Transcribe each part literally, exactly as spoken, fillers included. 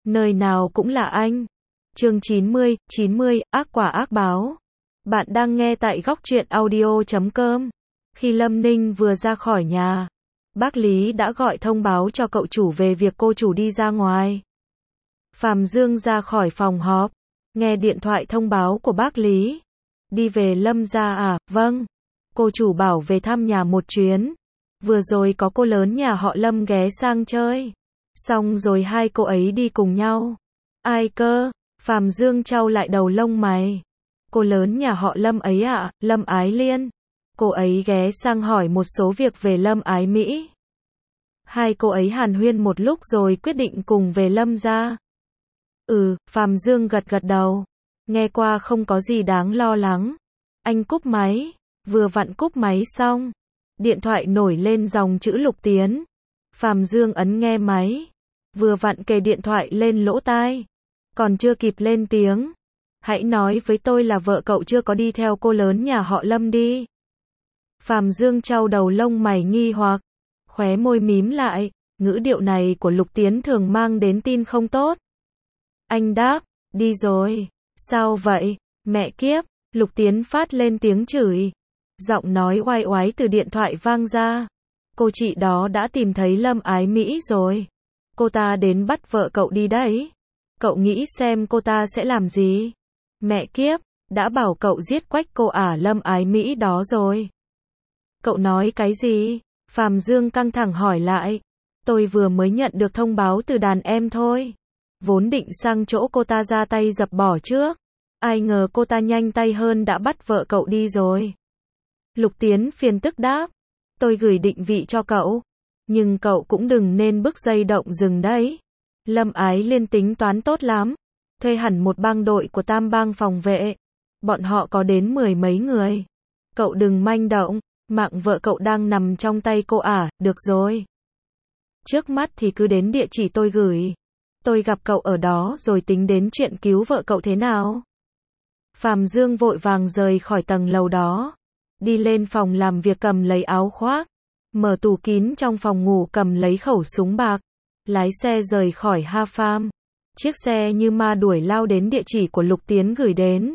Nơi nào cũng là anh. Chương chín mươi, chín mươi, ác quả ác báo. Bạn đang nghe tại góc truyện audio chấm com. Khi Lâm Ninh vừa ra khỏi nhà, bác Lý đã gọi thông báo cho cậu chủ về việc cô chủ đi ra ngoài. Phạm Dương ra khỏi phòng họp, nghe điện thoại thông báo của bác Lý. Đi về Lâm gia à? Vâng. Cô chủ bảo về thăm nhà một chuyến. Vừa rồi có cô lớn nhà họ Lâm ghé sang chơi. Xong rồi hai cô ấy đi cùng nhau. Ai cơ? Phạm Dương chau lại đầu lông mày. Cô lớn nhà họ Lâm ấy ạ, à? Lâm Ái Liên. Cô ấy ghé sang hỏi một số việc về Lâm Ái Mỹ. Hai cô ấy hàn huyên một lúc rồi quyết định cùng về Lâm gia. Ừ, Phạm Dương gật gật đầu. Nghe qua không có gì đáng lo lắng. Anh cúp máy. Vừa vặn cúp máy xong, điện thoại nổi lên dòng chữ Lục Tiến. Phạm Dương ấn nghe máy. Vừa vặn kề điện thoại lên lỗ tai. Còn chưa kịp lên tiếng. Hãy nói với tôi là vợ cậu chưa có đi theo cô lớn nhà họ Lâm đi. Phạm Dương chau đầu lông mày nghi hoặc. Khóe môi mím lại. Ngữ điệu này của Lục Tiến thường mang đến tin không tốt. Anh đáp, đi rồi. Sao vậy? Mẹ kiếp. Lục Tiến phát lên tiếng chửi. Giọng nói oai oái từ điện thoại vang ra. Cô chị đó đã tìm thấy Lâm Ái Mỹ rồi. Cô ta đến bắt vợ cậu đi đấy. Cậu nghĩ xem cô ta sẽ làm gì? Mẹ kiếp, đã bảo cậu giết quách cô ả Lâm Ái Mỹ đó rồi. Cậu nói cái gì? Phạm Dương căng thẳng hỏi lại. Tôi vừa mới nhận được thông báo từ đàn em thôi. Vốn định sang chỗ cô ta ra tay dập bỏ trước. Ai ngờ cô ta nhanh tay hơn đã bắt vợ cậu đi rồi. Lục Tiến phiền tức đáp. Tôi gửi định vị cho cậu. Nhưng cậu cũng đừng nên bứt dây động rừng đấy. Lâm Ái Liên tính toán tốt lắm. Thuê hẳn một bang đội của Tam bang phòng vệ. Bọn họ có đến mười mấy người. Cậu đừng manh động. Mạng vợ cậu đang nằm trong tay cô ả, được rồi. Trước mắt thì cứ đến địa chỉ tôi gửi. Tôi gặp cậu ở đó rồi tính đến chuyện cứu vợ cậu thế nào. Phạm Dương vội vàng rời khỏi tầng lầu đó. Đi lên phòng làm việc cầm lấy áo khoác. Mở tủ kín trong phòng ngủ cầm lấy khẩu súng bạc. Lái xe rời khỏi Ha Farm. Chiếc xe như ma đuổi lao đến địa chỉ của Lục Tiến gửi đến.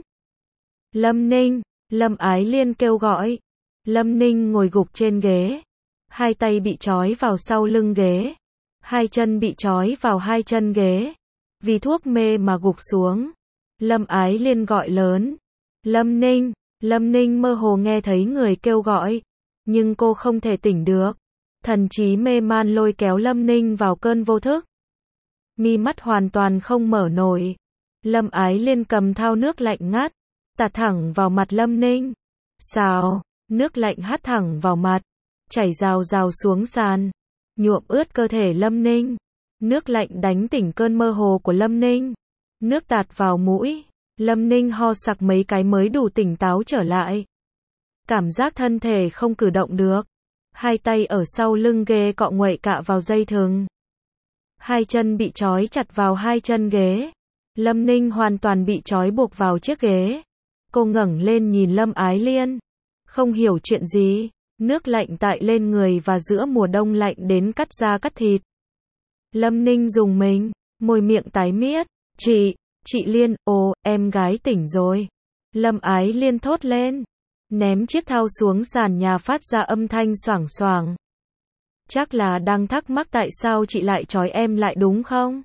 Lâm Ninh, Lâm Ái Liên kêu gọi. Lâm Ninh ngồi gục trên ghế. Hai tay bị trói vào sau lưng ghế. Hai chân bị trói vào hai chân ghế. Vì thuốc mê mà gục xuống. Lâm Ái Liên gọi lớn. Lâm Ninh, Lâm Ninh mơ hồ nghe thấy người kêu gọi. Nhưng cô không thể tỉnh được. Thần trí mê man lôi kéo Lâm Ninh vào cơn vô thức. Mi mắt hoàn toàn không mở nổi. Lâm Ái Liên cầm thao nước lạnh ngắt. Tạt thẳng vào mặt Lâm Ninh. Xào, nước lạnh hắt thẳng vào mặt. Chảy rào rào xuống sàn. Nhuộm ướt cơ thể Lâm Ninh. Nước lạnh đánh tỉnh cơn mơ hồ của Lâm Ninh. Nước tạt vào mũi. Lâm Ninh ho sặc mấy cái mới đủ tỉnh táo trở lại. Cảm giác thân thể không cử động được. Hai tay ở sau lưng ghế cọ nguậy cạ vào dây thừng. Hai chân bị trói chặt vào hai chân ghế. Lâm Ninh hoàn toàn bị trói buộc vào chiếc ghế. Cô ngẩng lên nhìn Lâm Ái Liên. Không hiểu chuyện gì. Nước lạnh tại lên người và giữa mùa đông lạnh đến cắt da cắt thịt. Lâm Ninh rùng mình. Môi miệng tái miết. Chị, chị Liên, ồ, em gái tỉnh rồi. Lâm Ái Liên thốt lên. Ném chiếc thao xuống sàn nhà phát ra âm thanh xoảng xoảng. Chắc là đang thắc mắc tại sao chị lại trói em lại đúng không?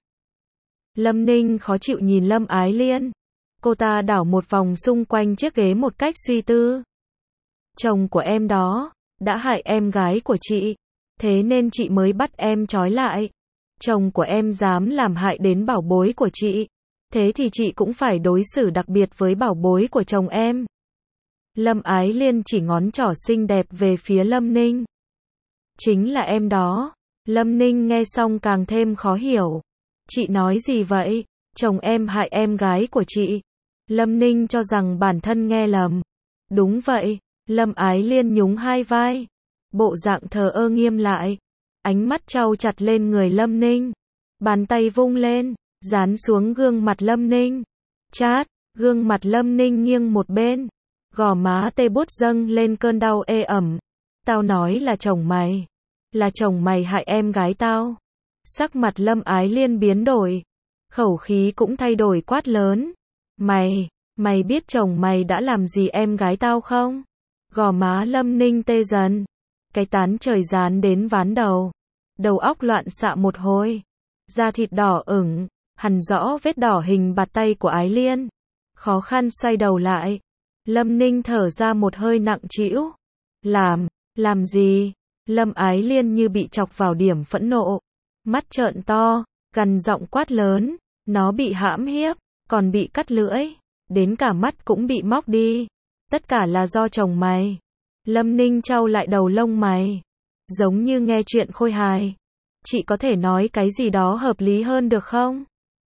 Lâm Ninh khó chịu nhìn Lâm Ái Liên. Cô ta đảo một vòng xung quanh chiếc ghế một cách suy tư. Chồng của em đó, đã hại em gái của chị. Thế nên chị mới bắt em trói lại. Chồng của em dám làm hại đến bảo bối của chị. Thế thì chị cũng phải đối xử đặc biệt với bảo bối của chồng em. Lâm Ái Liên chỉ ngón trỏ xinh đẹp về phía Lâm Ninh. Chính là em đó. Lâm Ninh nghe xong càng thêm khó hiểu. Chị nói gì vậy? Chồng em hại em gái của chị. Lâm Ninh cho rằng bản thân nghe lầm. Đúng vậy. Lâm Ái Liên nhún hai vai. Bộ dạng thờ ơ nghiêm lại. Ánh mắt trao chặt lên người Lâm Ninh. Bàn tay vung lên, dán xuống gương mặt Lâm Ninh. Chát, gương mặt Lâm Ninh nghiêng một bên. Gò má tê bút dâng lên cơn đau ê ẩm. Tao nói là chồng mày. Là chồng mày hại em gái tao. Sắc mặt Lâm Ái Liên biến đổi. khẩu khí cũng thay đổi quát lớn. Mày, mày biết chồng mày đã làm gì em gái tao không? Gò má Lâm Ninh tê dần. Cái tán trời dán đến ván đầu. Đầu óc loạn xạ một hồi. Da thịt đỏ ửng, hằn rõ vết đỏ hình bạt tay của Ái Liên. Khó khăn xoay đầu lại. Lâm Ninh thở ra một hơi nặng trĩu. Làm, làm gì? Lâm Ái Liên như bị chọc vào điểm phẫn nộ. Mắt trợn to, gằn giọng quát lớn. Nó bị hãm hiếp, còn bị cắt lưỡi. Đến cả mắt cũng bị móc đi. Tất cả là do chồng mày. Lâm Ninh chau lại đầu lông mày. Giống như nghe chuyện khôi hài. Chị có thể nói cái gì đó hợp lý hơn được không?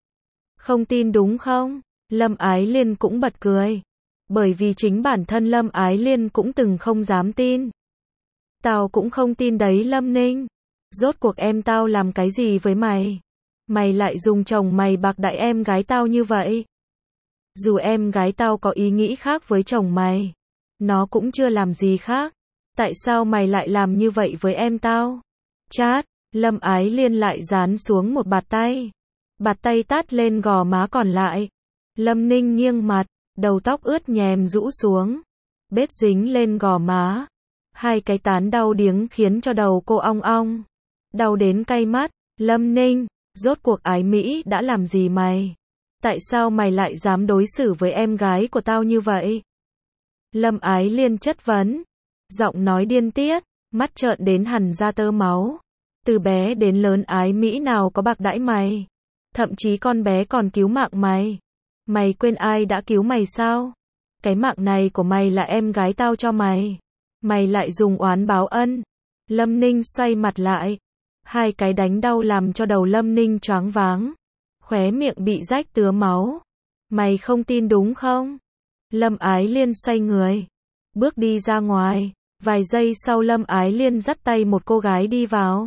Không tin đúng không? Lâm Ái Liên cũng bật cười. Bởi vì chính bản thân Lâm Ái Liên cũng từng không dám tin. Tao cũng không tin đấy Lâm Ninh. Rốt cuộc em tao làm cái gì với mày? Mày lại dùng chồng mày bạc đại em gái tao như vậy. Dù em gái tao có ý nghĩ khác với chồng mày, nó cũng chưa làm gì khác. Tại sao mày lại làm như vậy với em tao? Chát, Lâm Ái Liên lại dán xuống một bạt tay. Bạt tay tát lên gò má còn lại. Lâm Ninh nghiêng mặt, đầu tóc ướt nhèm rũ xuống. Bết dính lên gò má. Hai cái tán đau điếng khiến cho đầu cô ong ong. Đau đến cay mắt. Lâm Ninh, rốt cuộc Ái Mỹ đã làm gì mày? Tại sao mày lại dám đối xử với em gái của tao như vậy? Lâm Ái Liên chất vấn. Giọng nói điên tiết, mắt trợn đến hằn ra tơ máu. Từ bé đến lớn Ái Mỹ nào có bạc đãi mày? Thậm chí con bé còn cứu mạng mày. Mày quên ai đã cứu mày sao? Cái mạng này của mày là em gái tao cho mày. Mày lại dùng oán báo ân. Lâm Ninh xoay mặt lại. Hai cái đánh đau làm cho đầu Lâm Ninh choáng váng. Khóe miệng bị rách tứa máu. Mày không tin đúng không? Lâm Ái Liên xoay người. Bước đi ra ngoài. Vài giây sau Lâm Ái Liên dắt tay một cô gái đi vào.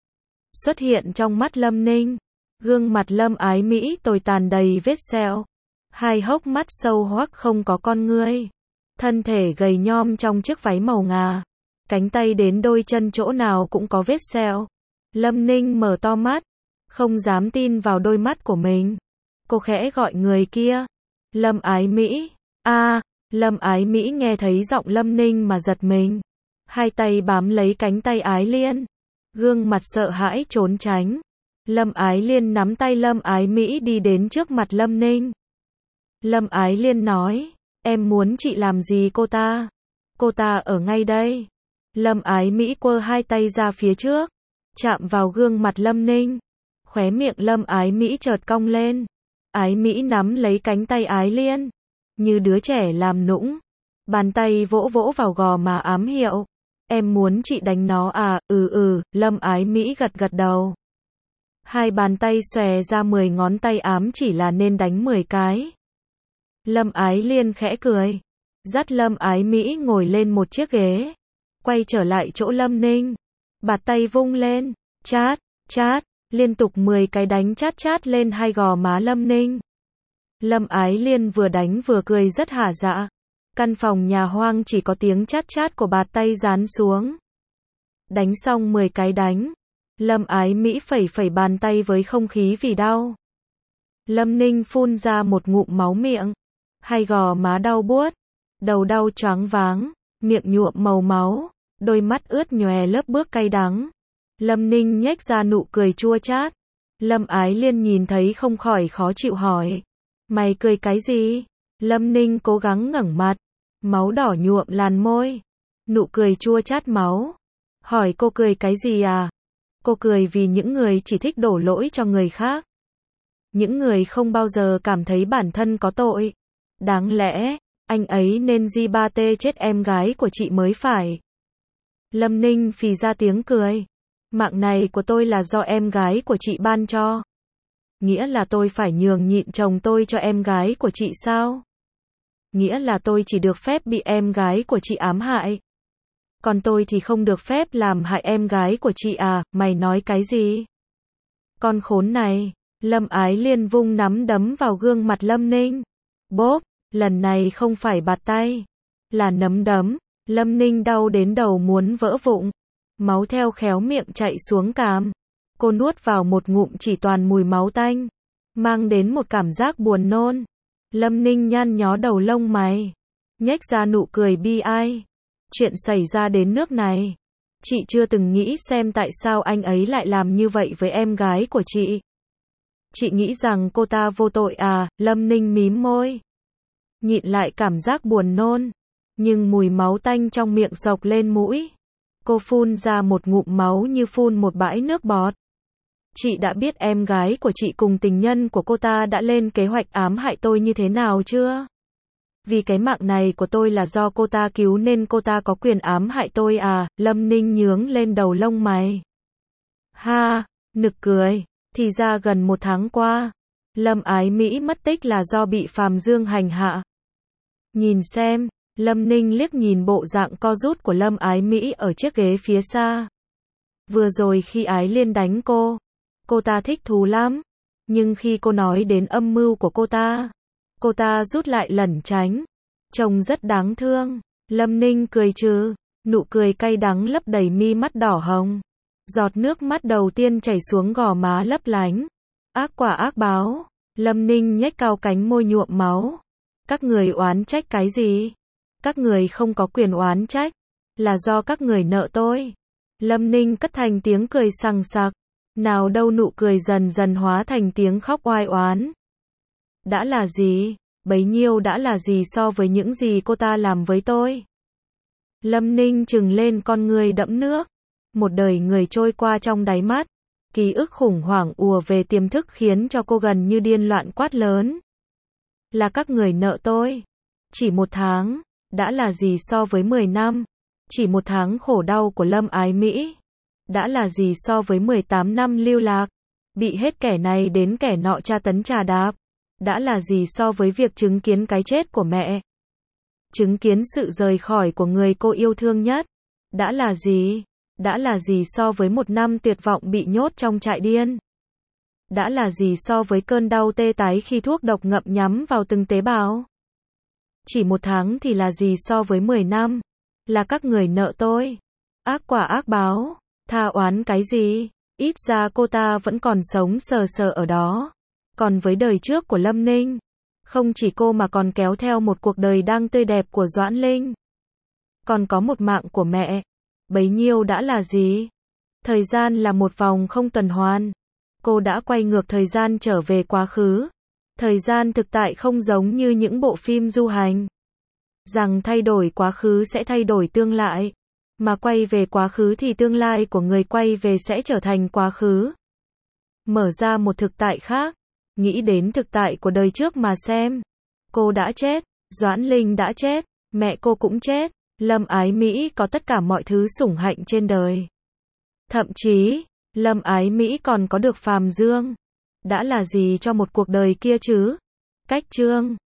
Xuất hiện trong mắt Lâm Ninh. Gương mặt Lâm Ái Mỹ tồi tàn đầy vết sẹo. Hai hốc mắt sâu hoắc không có con ngươi. Thân thể gầy nhom trong chiếc váy màu ngà. Cánh tay đến đôi chân chỗ nào cũng có vết sẹo. Lâm Ninh mở to mắt. Không dám tin vào đôi mắt của mình. Cô khẽ gọi người kia. Lâm Ái Mỹ. A, à, Lâm Ái Mỹ nghe thấy giọng Lâm Ninh mà giật mình. Hai tay bám lấy cánh tay Ái Liên. Gương mặt sợ hãi trốn tránh. Lâm Ái Liên nắm tay Lâm Ái Mỹ đi đến trước mặt Lâm Ninh. Lâm Ái Liên nói. Em muốn chị làm gì cô ta? Cô ta ở ngay đây. Lâm Ái Mỹ quơ hai tay ra phía trước. Chạm vào gương mặt Lâm Ninh. Khóe miệng Lâm Ái Mỹ chợt cong lên. Ái Mỹ nắm lấy cánh tay Ái Liên. Như đứa trẻ làm nũng. Bàn tay vỗ vỗ vào gò má ám hiệu. Em muốn chị đánh nó à? Ừ ừ, Lâm Ái Mỹ gật gật đầu. Hai bàn tay xòe ra mười ngón tay ám chỉ là nên đánh mười cái. Lâm Ái Liên khẽ cười. Dắt Lâm Ái Mỹ ngồi lên một chiếc ghế. Quay trở lại chỗ Lâm Ninh. Bạt tay vung lên. Chát, chát. Liên tục mười cái đánh chát chát lên hai gò má Lâm Ninh. Lâm Ái Liên vừa đánh vừa cười rất hả dạ. Căn phòng nhà hoang chỉ có tiếng chát chát của bạt tay dán xuống. Đánh xong mười cái đánh. Lâm Ái Mỹ phẩy phẩy bàn tay với không khí vì đau. Lâm Ninh phun ra một ngụm máu miệng. Hai gò má đau buốt. Đầu đau choáng váng. Miệng nhuộm màu máu. Đôi mắt ướt nhòe lớp bước cay đắng. Lâm Ninh nhếch ra nụ cười chua chát. Lâm Ái Liên nhìn thấy không khỏi khó chịu hỏi. Mày cười cái gì? Lâm Ninh cố gắng ngẩng mặt. Máu đỏ nhuộm làn môi. Nụ cười chua chát máu. Hỏi cô cười cái gì à? Cô cười vì những người chỉ thích đổ lỗi cho người khác. Những người không bao giờ cảm thấy bản thân có tội. Đáng lẽ, anh ấy nên gi ba tê chết em gái của chị mới phải. Lâm Ninh phì ra tiếng cười. Mạng này của tôi là do em gái của chị ban cho. Nghĩa là tôi phải nhường nhịn chồng tôi cho em gái của chị sao? Nghĩa là tôi chỉ được phép bị em gái của chị ám hại. Còn tôi thì không được phép làm hại em gái của chị à? Mày nói cái gì? Con khốn này. Lâm Ái Liên vung nắm đấm vào gương mặt Lâm Ninh. Bốp, lần này không phải bạt tay, là nắm đấm. Lâm Ninh đau đến đầu muốn vỡ vụn. Máu theo khéo miệng chạy xuống cằm. Cô nuốt vào một ngụm chỉ toàn mùi máu tanh. mang đến một cảm giác buồn nôn. Lâm Ninh nhăn nhó đầu lông mày, nhếch ra nụ cười bi ai. Chuyện xảy ra đến nước này, chị chưa từng nghĩ xem tại sao anh ấy lại làm như vậy với em gái của chị. Chị nghĩ rằng cô ta vô tội à? Lâm Ninh mím môi, nhịn lại cảm giác buồn nôn, nhưng mùi máu tanh trong miệng xộc lên mũi. Cô phun ra một ngụm máu như phun một bãi nước bọt. Chị đã biết em gái của chị cùng tình nhân của cô ta đã lên kế hoạch ám hại tôi như thế nào chưa? Vì cái mạng này của tôi là do cô ta cứu nên cô ta có quyền ám hại tôi à? Lâm Ninh nhướng lên đầu lông mày. Ha, nực cười. Thì ra gần một tháng qua, Lâm Ái Mỹ mất tích là do bị Phàm Dương hành hạ. Nhìn xem, Lâm Ninh liếc nhìn bộ dạng co rút của Lâm Ái Mỹ ở chiếc ghế phía xa. Vừa rồi khi Ái Liên đánh cô, cô ta thích thú lắm. Nhưng khi cô nói đến âm mưu của cô ta, cô ta rút lại lẩn tránh. Trông rất đáng thương. Lâm Ninh cười trừ, nụ cười cay đắng lấp đầy mi mắt đỏ hồng. Giọt nước mắt đầu tiên chảy xuống gò má lấp lánh. Ác quả ác báo. Lâm Ninh nhếch cao cánh môi nhuộm máu. Các người oán trách cái gì? Các người không có quyền oán trách. Là do các người nợ tôi. Lâm Ninh cất thành tiếng cười sằng sặc. Nào đâu nụ cười dần dần hóa thành tiếng khóc oai oán. Đã là gì? Bấy nhiêu đã là gì so với những gì cô ta làm với tôi? Lâm Ninh trừng lên con người đẫm nước. Một đời người trôi qua trong đáy mắt. Ký ức khủng hoảng ùa về tiềm thức khiến cho cô gần như điên loạn quát lớn. Là các người nợ tôi. Chỉ một tháng, đã là gì so với mười năm? Chỉ một tháng khổ đau của Lâm Ái Mỹ, đã là gì so với mười tám năm lưu lạc? Bị hết kẻ này đến kẻ nọ tra tấn trà đạp. Đã là gì so với việc chứng kiến cái chết của mẹ? Chứng kiến sự rời khỏi của người cô yêu thương nhất? Đã là gì? Đã là gì so với một năm tuyệt vọng bị nhốt trong trại điên? Đã là gì so với cơn đau tê tái khi thuốc độc ngậm nhắm vào từng tế bào? Chỉ một tháng thì là gì so với mười năm? Là các người nợ tôi. Ác quả ác báo. Tha oán cái gì? Ít ra cô ta vẫn còn sống sờ sờ ở đó. Còn với đời trước của Lâm Ninh, không chỉ cô mà còn kéo theo một cuộc đời đang tươi đẹp của Doãn Linh. Còn có một mạng của mẹ. Bấy nhiêu đã là gì? Thời gian là một vòng không tuần hoàn. Cô đã quay ngược thời gian trở về quá khứ. Thời gian thực tại không giống như những bộ phim du hành. Rằng thay đổi quá khứ sẽ thay đổi tương lai. Mà quay về quá khứ thì tương lai của người quay về sẽ trở thành quá khứ. Mở ra một thực tại khác. Nghĩ đến thực tại của đời trước mà xem. Cô đã chết. Doãn Linh đã chết. Mẹ cô cũng chết. Lâm Ái Mỹ có tất cả mọi thứ sủng hạnh trên đời. Thậm chí, Lâm Ái Mỹ còn có được Phàm Dương. Đã là gì cho một cuộc đời kia chứ? Cách chương